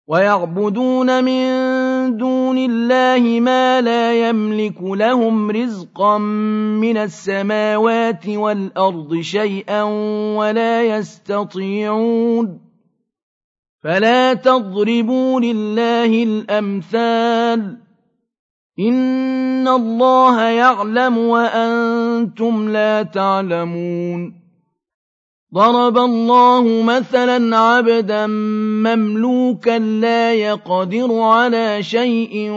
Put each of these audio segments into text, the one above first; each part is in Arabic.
ويعبدون من دون الله ما لا يملك لهم رزقا من السماوات والأرض شيئا ولا يستطيعون فلا تضربوا لله الأمثال إن الله يعلم وأنتم لا تعلمون ضرب الله مثلا عبدا مملوكا لا يقدر على شيء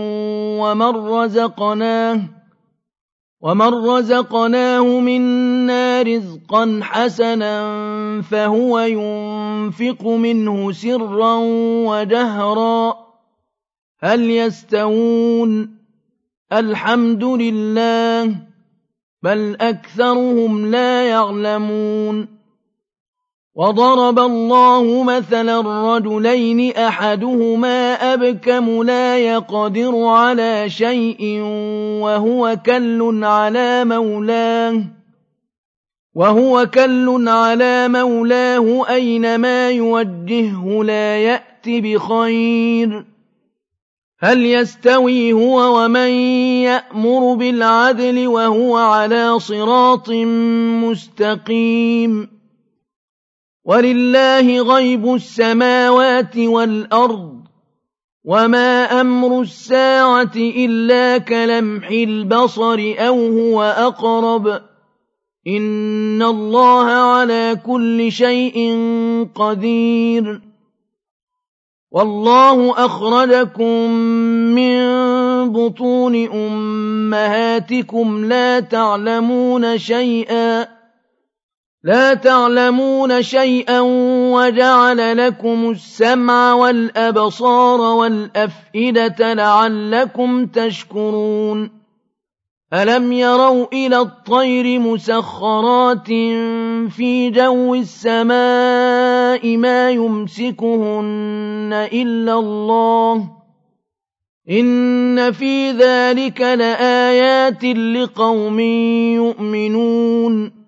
ومن رزقناه منا رزقا حسنا فهو ينفق منه سرا وجهرا هل يستوون الحمد لله بل أكثرهم لا يعلمون وضرب الله مثلا رجلين أحدهما أبكم لا يقدر على شيء وهو كل على مولاه أينما يوجهه لا يأت بخير هل يستوي هو ومن يأمر بالعدل وهو على صراط مستقيم ولله غيب السماوات والأرض وما أمر الساعة إلا كلمح البصر أو هو أقرب إن الله على كل شيء قدير والله أخرجكم من بطون أمهاتكم لا تعلمون شيئا وجعل لكم السمع والأبصار والأفئدة لعلكم تشكرون ألم يروا إلى الطير مسخرات في جو السماء ما يمسكهن إلا الله إن في ذلك لآيات لقوم يؤمنون